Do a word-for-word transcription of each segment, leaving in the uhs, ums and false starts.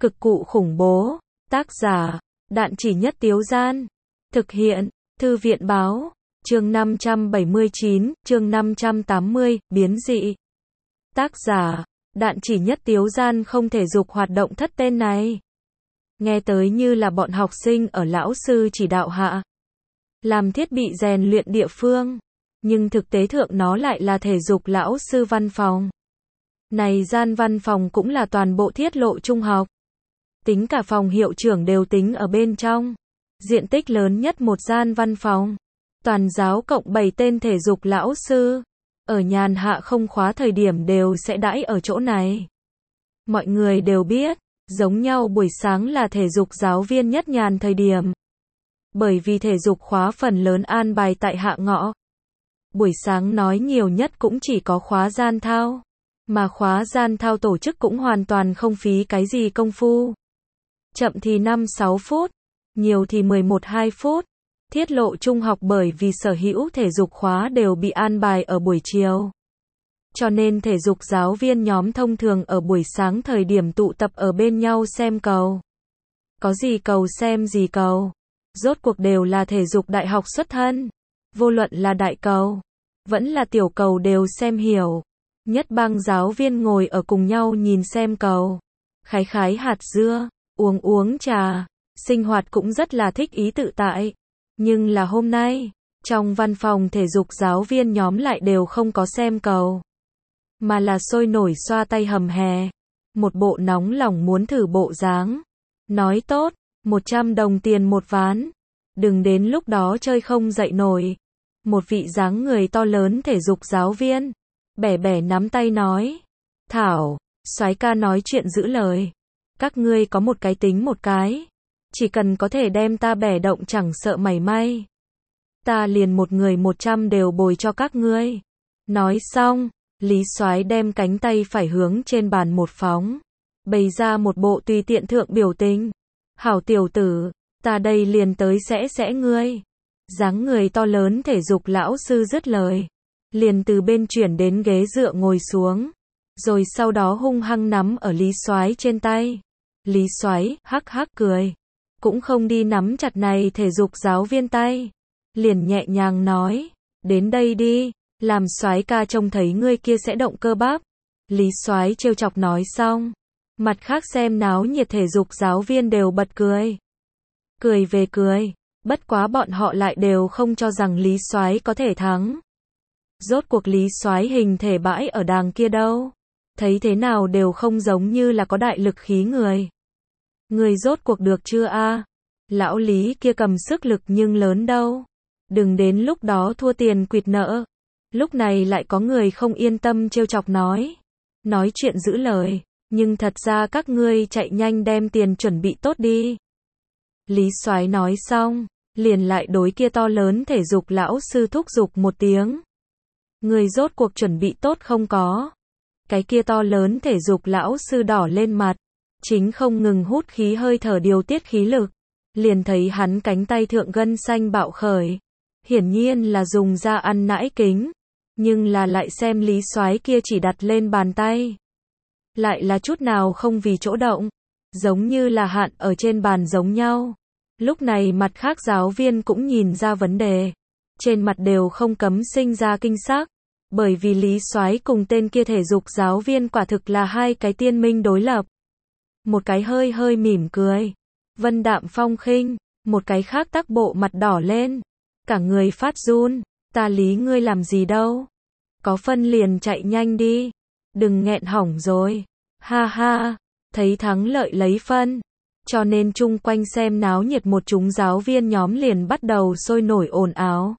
Cực cụ khủng bố. Tác giả, Đạn Chỉ Nhất Tiếu Gian. Thực hiện, Thư viện Báo. Chương năm trăm bảy mươi chín, chương năm trăm tám mươi, biến dị. Tác giả, Đạn Chỉ Nhất Tiếu Gian. Không thể dục hoạt động thất tên này. Nghe tới như là bọn học sinh ở lão sư chỉ đạo hạ làm thiết bị rèn luyện địa phương. Nhưng thực tế thượng nó lại là thể dục lão sư văn phòng. Này gian văn phòng cũng là toàn bộ Thiết Lộ Trung học. Tính cả phòng hiệu trưởng đều tính ở bên trong. Diện tích lớn nhất một gian văn phòng. Toàn giáo cộng bảy tên thể dục lão sư. Ở nhàn hạ không khóa thời điểm đều sẽ đãi ở chỗ này. Mọi người đều biết, giống nhau buổi sáng là thể dục giáo viên nhất nhàn thời điểm. Bởi vì thể dục khóa phần lớn an bài tại hạ ngọ. Buổi sáng nói nhiều nhất cũng chỉ có khóa gian thao. Mà khóa gian thao tổ chức cũng hoàn toàn không phí cái gì công phu. Chậm thì năm sáu phút, nhiều thì mười một hai phút. Thiết Lộ Trung học bởi vì sở hữu thể dục khóa đều bị an bài ở buổi chiều. Cho nên thể dục giáo viên nhóm thông thường ở buổi sáng thời điểm tụ tập ở bên nhau xem cầu. Có gì cầu xem gì cầu. Rốt cuộc đều là thể dục đại học xuất thân. Vô luận là đại cầu, vẫn là tiểu cầu đều xem hiểu. Nhất bang giáo viên ngồi ở cùng nhau nhìn xem cầu. Khái khái hạt dưa, uống uống trà. Sinh hoạt cũng rất là thích ý tự tại. Nhưng là hôm nay, trong văn phòng thể dục giáo viên nhóm lại đều không có xem cầu. Mà là sôi nổi xoa tay hầm hè. Một bộ nóng lòng muốn thử bộ dáng. Nói tốt, một trăm đồng tiền một ván. Đừng đến lúc đó chơi không dậy nổi. Một vị dáng người to lớn thể dục giáo viên. Bẻ bẻ nắm tay nói. Thảo, soái ca nói chuyện giữ lời. Các ngươi có một cái tính một cái. Chỉ cần có thể đem ta bẻ động chẳng sợ mảy may. Ta liền một người một trăm đều bồi cho các ngươi. Nói xong, Lý Soái đem cánh tay phải hướng trên bàn một phóng. Bày ra một bộ tùy tiện thượng biểu tình. Hảo tiểu tử, ta đây liền tới sẽ sẽ ngươi. Dáng người to lớn thể dục lão sư dứt lời. Liền từ bên chuyển đến ghế dựa ngồi xuống. Rồi sau đó hung hăng nắm ở Lý Soái trên tay. Lý Soái hắc hắc cười. Cũng không đi nắm chặt này thể dục giáo viên tay. Liền nhẹ nhàng nói. Đến đây đi, làm Soái ca trông thấy ngươi kia sẽ động cơ bắp. Lý Soái trêu chọc nói xong. Mặt khác xem náo nhiệt thể dục giáo viên đều bật cười. Cười về cười. Bất quá bọn họ lại đều không cho rằng Lý Soái có thể thắng. Rốt cuộc Lý Soái hình thể bãi ở đàng kia đâu. Thấy thế nào đều không giống như là có đại lực khí người. Người rốt cuộc được chưa a? Lão Lý kia cầm sức lực nhưng lớn đâu. Đừng đến lúc đó thua tiền quỵt nợ. Lúc này lại có người không yên tâm trêu chọc nói. Nói chuyện giữ lời. Nhưng thật ra các ngươi chạy nhanh đem tiền chuẩn bị tốt đi. Lý Soái nói xong. Liền lại đối kia to lớn thể dục lão sư thúc giục một tiếng. Người rốt cuộc chuẩn bị tốt không có. Cái kia to lớn thể dục lão sư đỏ lên mặt. Chính không ngừng hút khí hơi thở điều tiết khí lực. Liền thấy hắn cánh tay thượng gân xanh bạo khởi. Hiển nhiên là dùng ra ăn nãi kính. Nhưng là lại xem Lý Soái kia chỉ đặt lên bàn tay. Lại là chút nào không vì chỗ động. Giống như là hạn ở trên bàn giống nhau. Lúc này mặt khác giáo viên cũng nhìn ra vấn đề. Trên mặt đều không cấm sinh ra kinh sắc. Bởi vì Lý Soái cùng tên kia thể dục giáo viên quả thực là hai cái tiên minh đối lập. Một cái hơi hơi mỉm cười. Vân đạm phong khinh. Một cái khác tắc bộ mặt đỏ lên. Cả người phát run. Ta Lý ngươi làm gì đâu. Có phân liền chạy nhanh đi. Đừng nghẹn hỏng rồi. Ha ha. Thấy thắng lợi lấy phân. Cho nên chung quanh xem náo nhiệt một chúng giáo viên nhóm liền bắt đầu sôi nổi ồn ào.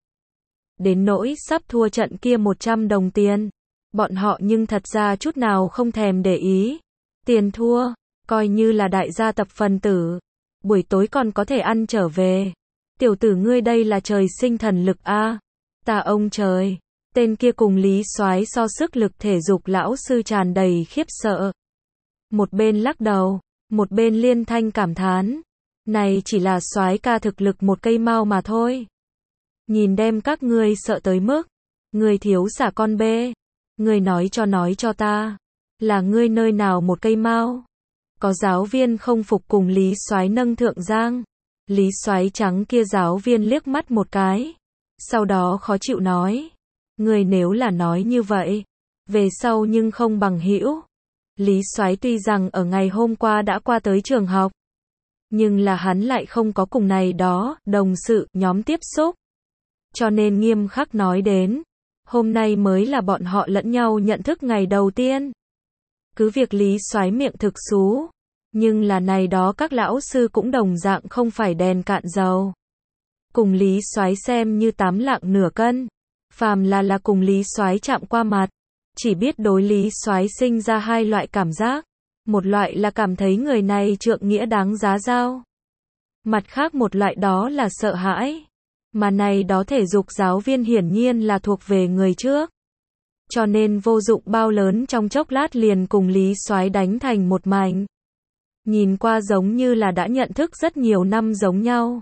Đến nỗi sắp thua trận kia một trăm đồng tiền. Bọn họ nhưng thật ra chút nào không thèm để ý. Tiền thua, coi như là đại gia tập phần tử. Buổi tối còn có thể ăn trở về. Tiểu tử ngươi đây là trời sinh thần lực a. Ta ông trời. Tên kia cùng Lý Soái so sức lực thể dục lão sư tràn đầy khiếp sợ. Một bên lắc đầu, một bên liên thanh cảm thán. Này chỉ là Soái ca thực lực một cây mao mà thôi. Nhìn đem các ngươi sợ tới mức. Ngươi thiếu xả con bê. Ngươi nói cho nói cho ta. Là ngươi nơi nào một cây mao. Có giáo viên không phục cùng Lý Soái nâng thượng giang. Lý Soái trắng kia giáo viên liếc mắt một cái. Sau đó khó chịu nói. Người nếu là nói như vậy. Về sau nhưng không bằng hữu. Lý Soái tuy rằng ở ngày hôm qua đã qua tới trường học. Nhưng là hắn lại không có cùng này đó, đồng sự, nhóm tiếp xúc. Cho nên nghiêm khắc nói đến. Hôm nay mới là bọn họ lẫn nhau nhận thức ngày đầu tiên. Cứ việc Lý Soái miệng thực xú. Nhưng là này đó các lão sư cũng đồng dạng không phải đèn cạn dầu. Cùng Lý Soái xem như tám lạng nửa cân. Phàm là là cùng Lý Soái chạm qua mặt. Chỉ biết đối Lý Soái sinh ra hai loại cảm giác. Một loại là cảm thấy người này trượng nghĩa đáng giá giao. Mặt khác một loại đó là sợ hãi. Mà này đó thể dục giáo viên hiển nhiên là thuộc về người trước. Cho nên vô dụng bao lớn trong chốc lát liền cùng Lý Soái đánh thành một mảnh. Nhìn qua giống như là đã nhận thức rất nhiều năm giống nhau.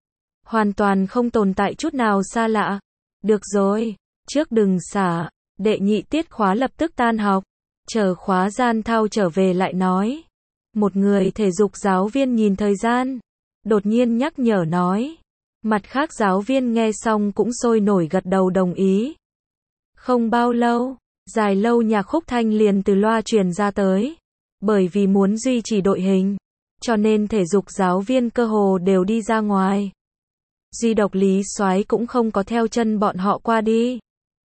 Hoàn toàn không tồn tại chút nào xa lạ. Được rồi, trước đừng xả, đệ nhị tiết khóa lập tức tan học. Chờ khóa gian thao trở về lại nói. Một người thể dục giáo viên nhìn thời gian. Đột nhiên nhắc nhở nói. Mặt khác giáo viên nghe xong cũng sôi nổi gật đầu đồng ý. Không bao lâu, dài lâu nhạc khúc thanh liền từ loa truyền ra tới. Bởi vì muốn duy trì đội hình. Cho nên thể dục giáo viên cơ hồ đều đi ra ngoài. Duy độc Lý Soái cũng không có theo chân bọn họ qua đi.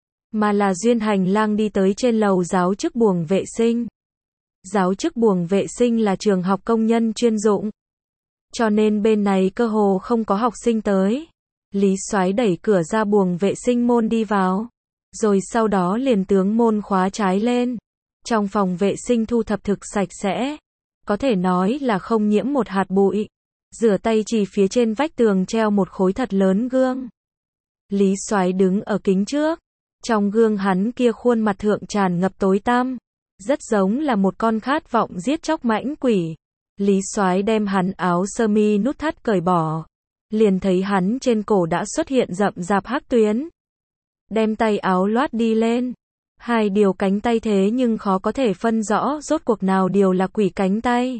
Mà là duyên hành lang đi tới trên lầu giáo chức buồng vệ sinh. Giáo chức buồng vệ sinh là trường học công nhân chuyên dụng. Cho nên bên này cơ hồ không có học sinh tới. Lý Soái đẩy cửa ra buồng vệ sinh môn đi vào. Rồi sau đó liền tướng môn khóa trái lên. Trong phòng vệ sinh thu thập thực sạch sẽ. Có thể nói là không nhiễm một hạt bụi. Rửa tay chỉ phía trên vách tường treo một khối thật lớn gương. Lý Soái đứng ở kính trước. Trong gương hắn kia khuôn mặt thượng tràn ngập tối tăm. Rất giống là một con khát vọng giết chóc mãnh quỷ. Lý Soái đem hắn áo sơ mi nút thắt cởi bỏ. Liền thấy hắn trên cổ đã xuất hiện rậm rạp hắc tuyến. Đem tay áo loát đi lên. Hai điều cánh tay thế nhưng khó có thể phân rõ rốt cuộc nào điều là quỷ cánh tay.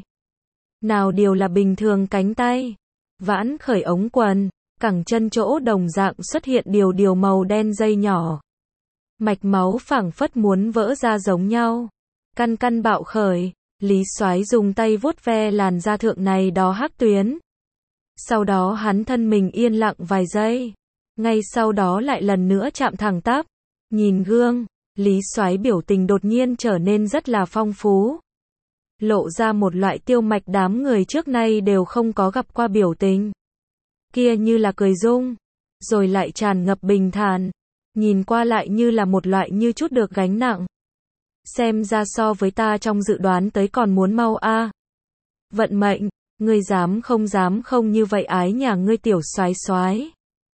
Nào điều là bình thường cánh tay. Vãn khởi ống quần. Cẳng chân chỗ đồng dạng xuất hiện điều điều màu đen dây nhỏ. Mạch máu phảng phất muốn vỡ ra giống nhau. Căn căn bạo khởi. Lý Soái dùng tay vuốt ve làn da thượng này đó hắc tuyến. Sau đó hắn thân mình yên lặng vài giây. Ngay sau đó lại lần nữa chạm thẳng tắp. Nhìn gương, Lý Soái biểu tình đột nhiên trở nên rất là phong phú. Lộ ra một loại tiêu mạch đám người trước nay đều không có gặp qua biểu tình. Kia như là cười rung, rồi lại tràn ngập bình thản. Nhìn qua lại như là một loại như chút được gánh nặng. Xem ra so với ta trong dự đoán tới còn muốn mau a. À. Vận mệnh, ngươi dám không dám không như vậy ái nhà ngươi tiểu soái soái.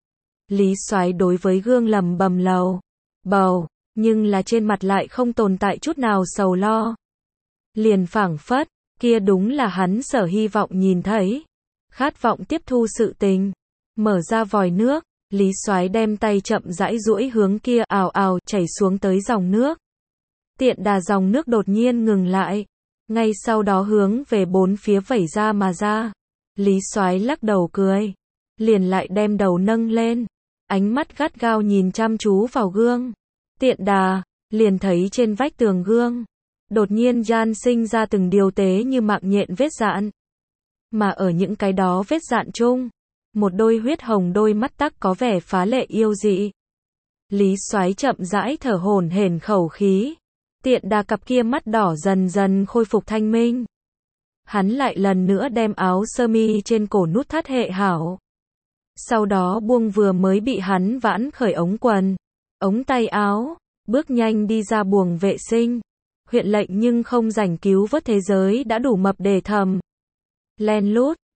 Lý Soái đối với gương lầm bầm lầu bầu, nhưng là trên mặt lại không tồn tại chút nào sầu lo. Liền phảng phất, kia đúng là hắn sở hy vọng nhìn thấy. Khát vọng tiếp thu sự tình. Mở ra vòi nước, Lý Soái đem tay chậm rãi duỗi hướng kia ào ào chảy xuống tới dòng nước. Tiện đà dòng nước đột nhiên ngừng lại. Ngay sau đó hướng về bốn phía vẩy ra mà ra. Lý Soái lắc đầu cười. Liền lại đem đầu nâng lên. Ánh mắt gắt gao nhìn chăm chú vào gương. Tiện đà, liền thấy trên vách tường gương. Đột nhiên gian sinh ra từng điều tế như mạng nhện vết dạn. Mà ở những cái đó vết dạn chung. Một đôi huyết hồng đôi mắt tắc có vẻ phá lệ yêu dị. Lý Soái chậm rãi thở hổn hển khẩu khí. Tiện đà cặp kia mắt đỏ dần dần khôi phục thanh minh. Hắn lại lần nữa đem áo sơ mi trên cổ nút thắt hệ hảo. Sau đó buông vừa mới bị hắn vãn khởi ống quần, ống tay áo, bước nhanh đi ra buồng vệ sinh. Huyện lệnh nhưng không rảnh cứu vớt thế giới đã đủ mập để thầm. Len lút,